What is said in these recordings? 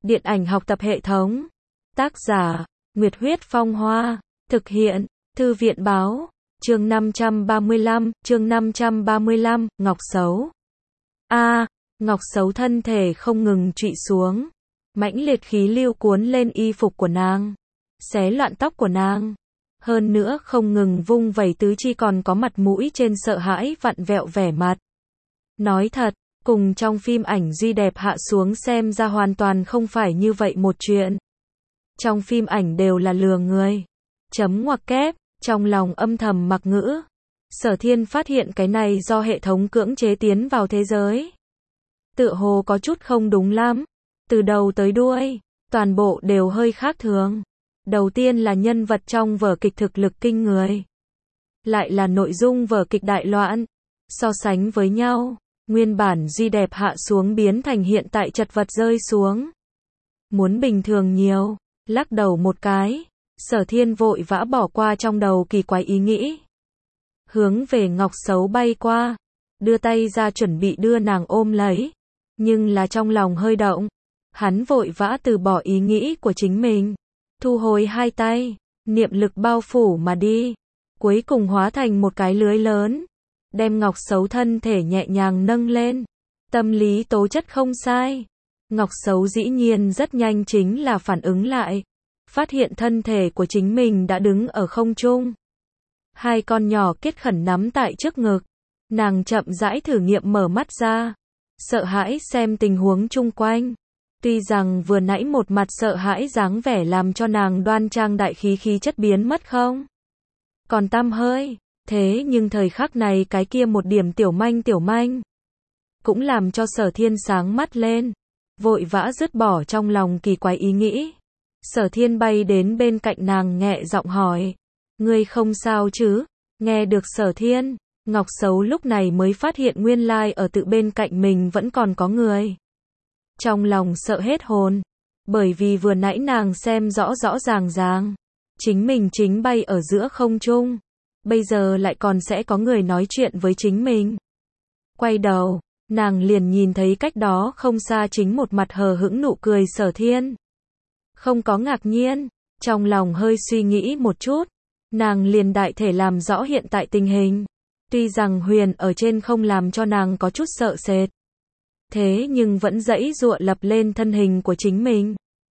Điện ảnh học tập hệ thống. Tác giả, Nguyệt Huyết Phong Hoa. Thực hiện, Thư viện Báo. Chương 535, Ngọc Xấu. Ngọc Xấu thân thể không ngừng trụy xuống. Mãnh liệt khí lưu cuốn lên y phục của nàng, xé loạn tóc của nàng. Hơn nữa không ngừng vung vẩy tứ chi, còn có mặt mũi trên sợ hãi vặn vẹo vẻ mặt. Nói thật, cùng trong phim ảnh duy đẹp hạ xuống xem ra hoàn toàn không phải như vậy một chuyện. Trong phim ảnh đều là lừa người. Chấm ngoặc kép, trong lòng âm thầm mặc ngữ. Sở Thiên phát hiện cái này do hệ thống cưỡng chế tiến vào thế giới. Tựa hồ có chút không đúng lắm. Từ đầu tới đuôi, toàn bộ đều hơi khác thường. Đầu tiên là nhân vật trong vở kịch thực lực kinh người. Lại là nội dung vở kịch đại loạn. So sánh với nhau, nguyên bản duy đẹp hạ xuống biến thành hiện tại chật vật rơi xuống. Muốn bình thường nhiều, lắc đầu một cái, Sở Thiên vội vã bỏ qua trong đầu kỳ quái ý nghĩ. Hướng về Ngọc Xấu bay qua, đưa tay ra chuẩn bị đưa nàng ôm lấy. Nhưng là trong lòng hơi động, hắn vội vã từ bỏ ý nghĩ của chính mình. Thu hồi hai tay, niệm lực bao phủ mà đi. Cuối cùng hóa thành một cái lưới lớn, đem Ngọc Xấu thân thể nhẹ nhàng nâng lên. Tâm lý tố chất không sai. Ngọc Xấu dĩ nhiên rất nhanh chính là phản ứng lại. Phát hiện thân thể của chính mình đã đứng ở không trung. Hai con nhỏ kết khẩn nắm tại trước ngực. Nàng chậm rãi thử nghiệm mở mắt ra. Sợ hãi xem tình huống chung quanh. Tuy rằng vừa nãy một mặt sợ hãi dáng vẻ làm cho nàng đoan trang đại khí chất biến mất không còn tăm hơi. Thế nhưng thời khắc này cái kia một điểm tiểu manh cũng làm cho Sở Thiên sáng mắt lên. Vội vã dứt bỏ trong lòng kỳ quái ý nghĩ. Sở Thiên bay đến bên cạnh nàng nhẹ giọng hỏi. Ngươi không sao chứ? Nghe được Sở Thiên, Ngọc Xấu lúc này mới phát hiện nguyên lai ở tự bên cạnh mình vẫn còn có người. Trong lòng sợ hết hồn. Bởi vì vừa nãy nàng xem rõ ràng. Chính mình chính bay ở giữa không trung. Bây giờ lại còn sẽ có người nói chuyện với chính mình. Quay đầu, nàng liền nhìn thấy cách đó không xa chính một mặt hờ hững nụ cười Sở Thiên. Không có ngạc nhiên, trong lòng hơi suy nghĩ một chút. Nàng liền đại thể làm rõ hiện tại tình hình. Tuy rằng huyền ở trên không làm cho nàng có chút sợ sệt. Thế nhưng vẫn dãy dụa lập lên thân hình của chính mình.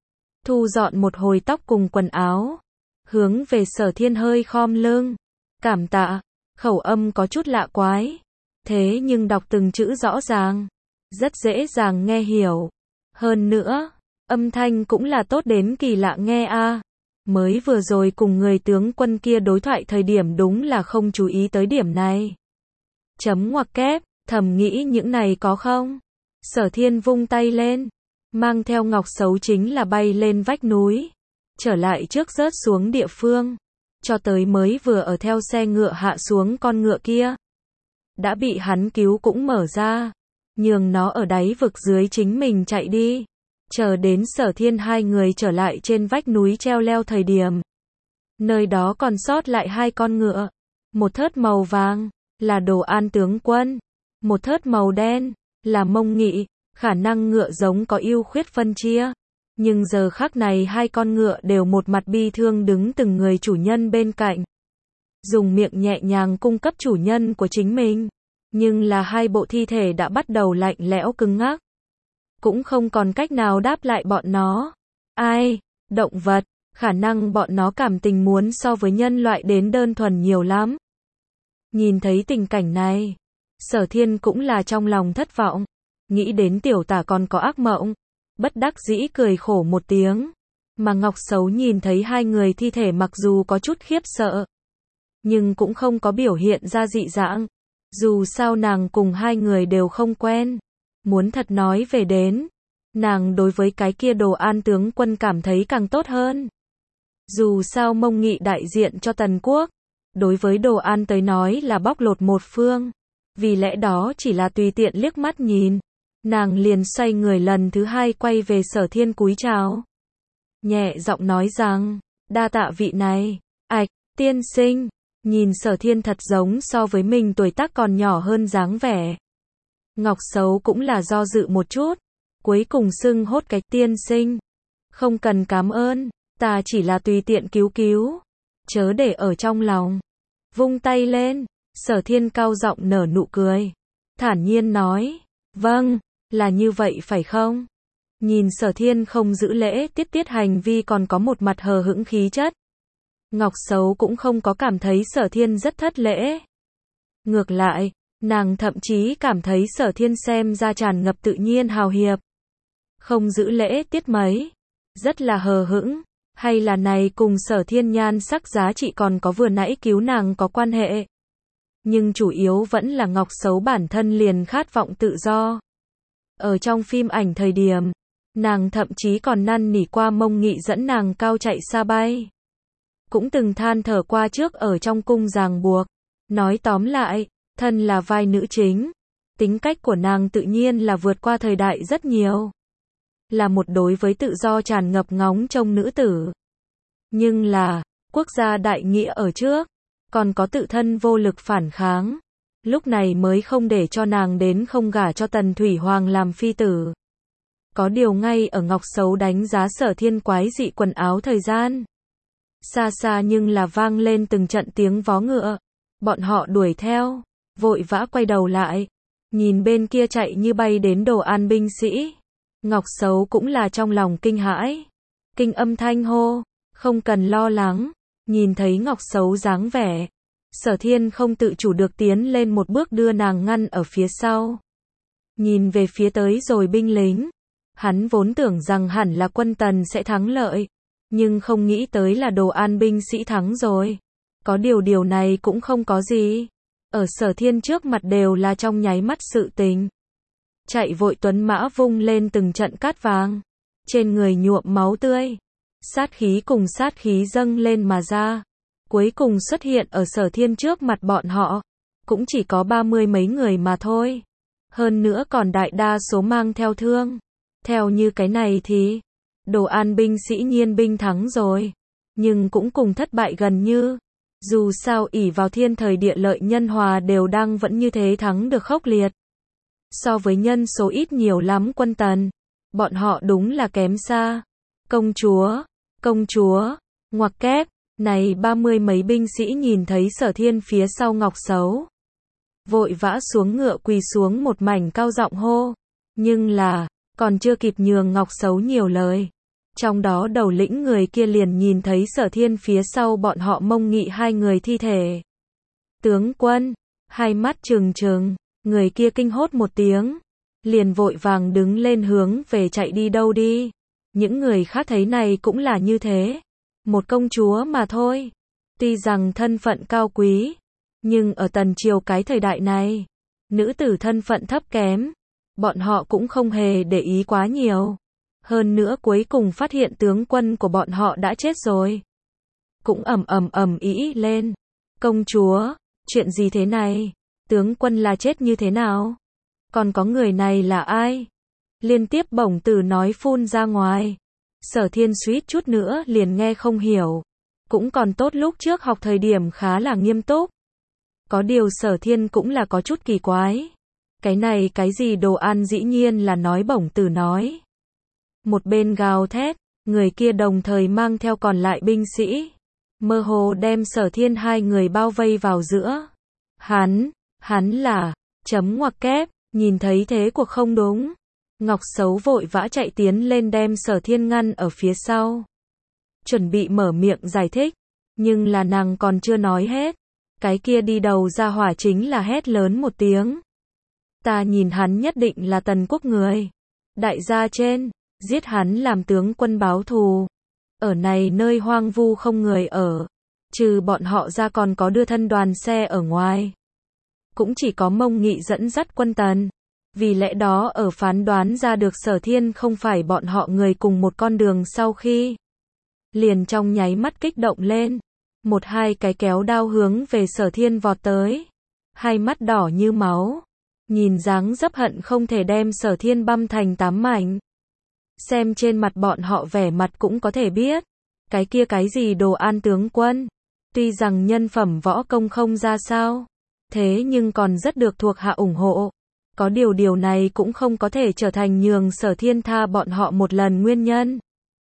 Thu dọn một hồi tóc cùng quần áo. Hướng về Sở Thiên hơi khom lưng. Cảm tạ, khẩu âm có chút lạ quái. Thế nhưng đọc từng chữ rõ ràng. Rất dễ dàng nghe hiểu. Hơn nữa, âm thanh cũng là tốt đến kỳ lạ nghe a. Mới vừa rồi cùng người tướng quân kia đối thoại thời điểm đúng là không chú ý tới điểm này. Chấm ngoặc kép, thầm nghĩ những này có không? Sở Thiên vung tay lên, mang theo Ngọc Xấu chính là bay lên vách núi, trở lại trước rớt xuống địa phương, cho tới mới vừa ở theo xe ngựa hạ xuống con ngựa kia. Đã bị hắn cứu cũng mở ra, nhường nó ở đáy vực dưới chính mình chạy đi. Chờ đến Sở Thiên hai người trở lại trên vách núi treo leo thời điểm. Nơi đó còn sót lại hai con ngựa. Một thớt màu vàng, là Đồ An tướng quân. Một thớt màu đen, là Mông Nghị, khả năng ngựa giống có ưu khuyết phân chia. Nhưng giờ khắc này hai con ngựa đều một mặt bi thương đứng từng người chủ nhân bên cạnh. Dùng miệng nhẹ nhàng cung cấp chủ nhân của chính mình. Nhưng là hai bộ thi thể đã bắt đầu lạnh lẽo cứng ngắc. Cũng không còn cách nào đáp lại bọn nó. Ai, động vật, khả năng bọn nó cảm tình muốn so với nhân loại đến đơn thuần nhiều lắm. Nhìn thấy tình cảnh này, Sở Thiên cũng là trong lòng thất vọng. Nghĩ đến tiểu tả còn có ác mộng. Bất đắc dĩ cười khổ một tiếng. Mà Ngọc Xấu nhìn thấy hai người thi thể mặc dù có chút khiếp sợ. Nhưng cũng không có biểu hiện ra dị dạng. Dù sao nàng cùng hai người đều không quen. Muốn thật nói về đến, nàng đối với cái kia Đồ An tướng quân cảm thấy càng tốt hơn. Dù sao Mông Nghị đại diện cho Tần Quốc, đối với Đồ An tới nói là bóc lột một phương. Vì lẽ đó chỉ là tùy tiện liếc mắt nhìn, nàng liền xoay người lần thứ hai quay về Sở Thiên cúi chào. Nhẹ giọng nói rằng, đa tạ vị này, tiên sinh, nhìn Sở Thiên thật giống so với mình tuổi tác còn nhỏ hơn dáng vẻ. Ngọc Xấu cũng là do dự một chút, cuối cùng xưng hốt cái tiên sinh. Không cần cảm ơn, ta chỉ là tùy tiện cứu cứu. Chớ để ở trong lòng. Vung tay lên, Sở Thiên cao giọng nở nụ cười. Thản nhiên nói, vâng, là như vậy phải không? Nhìn Sở Thiên không giữ lễ tiết hành vi còn có một mặt hờ hững khí chất. Ngọc Sấu cũng không có cảm thấy Sở Thiên rất thất lễ. Ngược lại, nàng thậm chí cảm thấy Sở Thiên xem ra tràn ngập tự nhiên hào hiệp. Không giữ lễ tiết mấy. Rất là hờ hững. Hay là này cùng Sở Thiên nhan sắc giá trị còn có vừa nãy cứu nàng có quan hệ. Nhưng chủ yếu vẫn là Ngọc Sấu bản thân liền khát vọng tự do. Ở trong phim ảnh thời điểm, nàng thậm chí còn năn nỉ qua Mông Nghị dẫn nàng cao chạy xa bay. Cũng từng than thở qua trước ở trong cung ràng buộc. Nói tóm lại, thân là vai nữ chính. Tính cách của nàng tự nhiên là vượt qua thời đại rất nhiều. Là một đối với tự do tràn ngập ngóng trông nữ tử. Nhưng là, quốc gia đại nghĩa ở trước, còn có tự thân vô lực phản kháng. Lúc này mới không để cho nàng đến không gả cho Tần Thủy Hoàng làm phi tử. Có điều ngay ở Ngọc Sấu đánh giá Sở Thiên quái dị quần áo thời gian. Xa xa nhưng là vang lên từng trận tiếng vó ngựa. Bọn họ đuổi theo, vội vã quay đầu lại. Nhìn bên kia chạy như bay đến Đồ An binh sĩ. Ngọc Sấu cũng là trong lòng kinh hãi. Kinh âm thanh hô, không cần lo lắng. Nhìn thấy Ngọc Sấu dáng vẻ. Sở Thiên không tự chủ được tiến lên một bước đưa nàng ngăn ở phía sau. Nhìn về phía tới rồi binh lính. Hắn vốn tưởng rằng hẳn là quân Tần sẽ thắng lợi. Nhưng không nghĩ tới là Đồ An binh sĩ thắng rồi. Có điều này cũng không có gì. Ở Sở Thiên trước mặt đều là trong nháy mắt sự tình. Chạy vội tuấn mã vung lên từng trận cát vàng. Trên người nhuộm máu tươi. Sát khí cùng sát khí dâng lên mà ra. Cuối cùng xuất hiện ở Sở Thiên trước mặt bọn họ. Cũng chỉ có 30 mấy người mà thôi. Hơn nữa còn đại đa số mang theo thương. Theo như cái này thì Đồ An binh sĩ nhiên binh thắng rồi. Nhưng cũng cùng thất bại gần như. Dù sao ỷ vào thiên thời địa lợi nhân hòa đều đang vẫn như thế thắng được khốc liệt. So với nhân số ít nhiều lắm quân Tần. Bọn họ đúng là kém xa. Công chúa, ngoặc kép. Này 30 mấy binh sĩ nhìn thấy Sở Thiên phía sau Ngọc Sấu. Vội vã xuống ngựa quỳ xuống một mảnh cao giọng hô. Nhưng là, còn chưa kịp nhường Ngọc Sấu nhiều lời. Trong đó đầu lĩnh người kia liền nhìn thấy Sở Thiên phía sau bọn họ Mông Nghị hai người thi thể. Tướng quân, hai mắt trừng trừng, người kia kinh hốt một tiếng. Liền vội vàng đứng lên hướng về chạy đi đâu đi. Những người khác thấy này cũng là như thế. Một công chúa mà thôi. Tuy rằng thân phận cao quý. Nhưng ở Tần Triều cái thời đại này. Nữ tử thân phận thấp kém. Bọn họ cũng không hề để ý quá nhiều. Hơn nữa cuối cùng phát hiện tướng quân của bọn họ đã chết rồi. Cũng ầm ĩ lên. Công chúa, chuyện gì thế này? Tướng quân là chết như thế nào? Còn có người này là ai? Liên tiếp bổng từ nói phun ra ngoài. Sở Thiên suýt chút nữa liền nghe không hiểu. Cũng còn tốt lúc trước học thời điểm khá là nghiêm túc. Có điều Sở Thiên cũng là có chút kỳ quái. Cái này cái gì Đồ An dĩ nhiên là nói bổng từ nói. Một bên gào thét, người kia đồng thời mang theo còn lại binh sĩ. Mơ hồ đem Sở Thiên hai người bao vây vào giữa. Hắn là, chấm ngoặc kép, nhìn thấy thế cuộc không đúng. Ngọc Sấu vội vã chạy tiến lên đem Sở Thiên ngăn ở phía sau. Chuẩn bị mở miệng giải thích. Nhưng là nàng còn chưa nói hết. Cái kia đi đầu ra hỏa chính là hét lớn một tiếng. Ta nhìn hắn nhất định là Tần quốc người. Đại gia trên, giết hắn làm tướng quân báo thù. Ở này nơi hoang vu không người ở. Trừ bọn họ ra còn có đưa thân đoàn xe ở ngoài. Cũng chỉ có Mông Nghị dẫn dắt quân Tần. Vì lẽ đó ở phán đoán ra được Sở Thiên không phải bọn họ người cùng một con đường sau khi. Liền trong nháy mắt kích động lên. Một hai cái kéo đao hướng về Sở Thiên vọt tới. Hai mắt đỏ như máu. Nhìn dáng dấp hận không thể đem Sở Thiên băm thành 8 mảnh. Xem trên mặt bọn họ vẻ mặt cũng có thể biết. Cái kia cái gì Đồ An tướng quân. Tuy rằng nhân phẩm võ công không ra sao. Thế nhưng còn rất được thuộc hạ ủng hộ. Có điều này cũng không có thể trở thành nhường Sở Thiên tha bọn họ một lần nguyên nhân.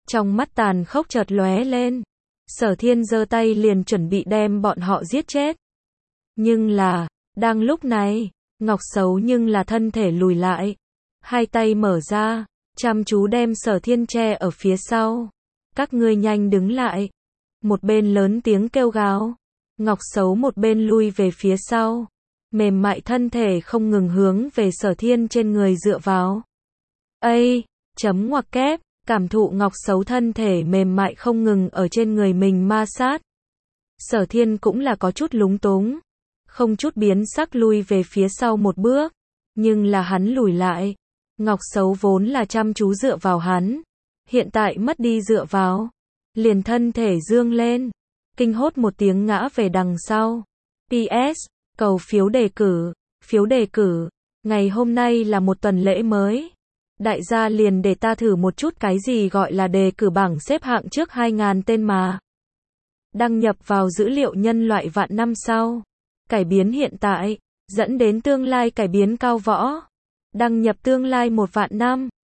Trong mắt tàn khốc chợt lóe lên. Sở Thiên giơ tay liền chuẩn bị đem bọn họ giết chết. Nhưng là, đang lúc này, Ngọc Sấu nhưng là thân thể lùi lại. Hai tay mở ra, chăm chú đem Sở Thiên che ở phía sau. Các ngươi nhanh đứng lại. Một bên lớn tiếng kêu gào. Ngọc Sấu một bên lui về phía sau. Mềm mại thân thể không ngừng hướng về Sở Thiên trên người dựa vào. Chấm ngoặc kép, cảm thụ Ngọc Sấu thân thể mềm mại không ngừng ở trên người mình ma sát. Sở Thiên cũng là có chút lúng túng. Không chút biến sắc lui về phía sau một bước. Nhưng là hắn lùi lại. Ngọc Sấu vốn là chăm chú dựa vào hắn. Hiện tại mất đi dựa vào. Liền thân thể dương lên. Kinh hốt một tiếng ngã về đằng sau. PS, cầu phiếu đề cử. Phiếu đề cử. Ngày hôm nay là một tuần lễ mới. Đại gia liền để ta thử một chút cái gì gọi là đề cử bảng xếp hạng trước 2.000 tên mà. Đăng nhập vào dữ liệu nhân loại vạn năm sau. Cải biến hiện tại, dẫn đến tương lai cải biến cao võ. Đăng nhập tương lai 1 vạn năm.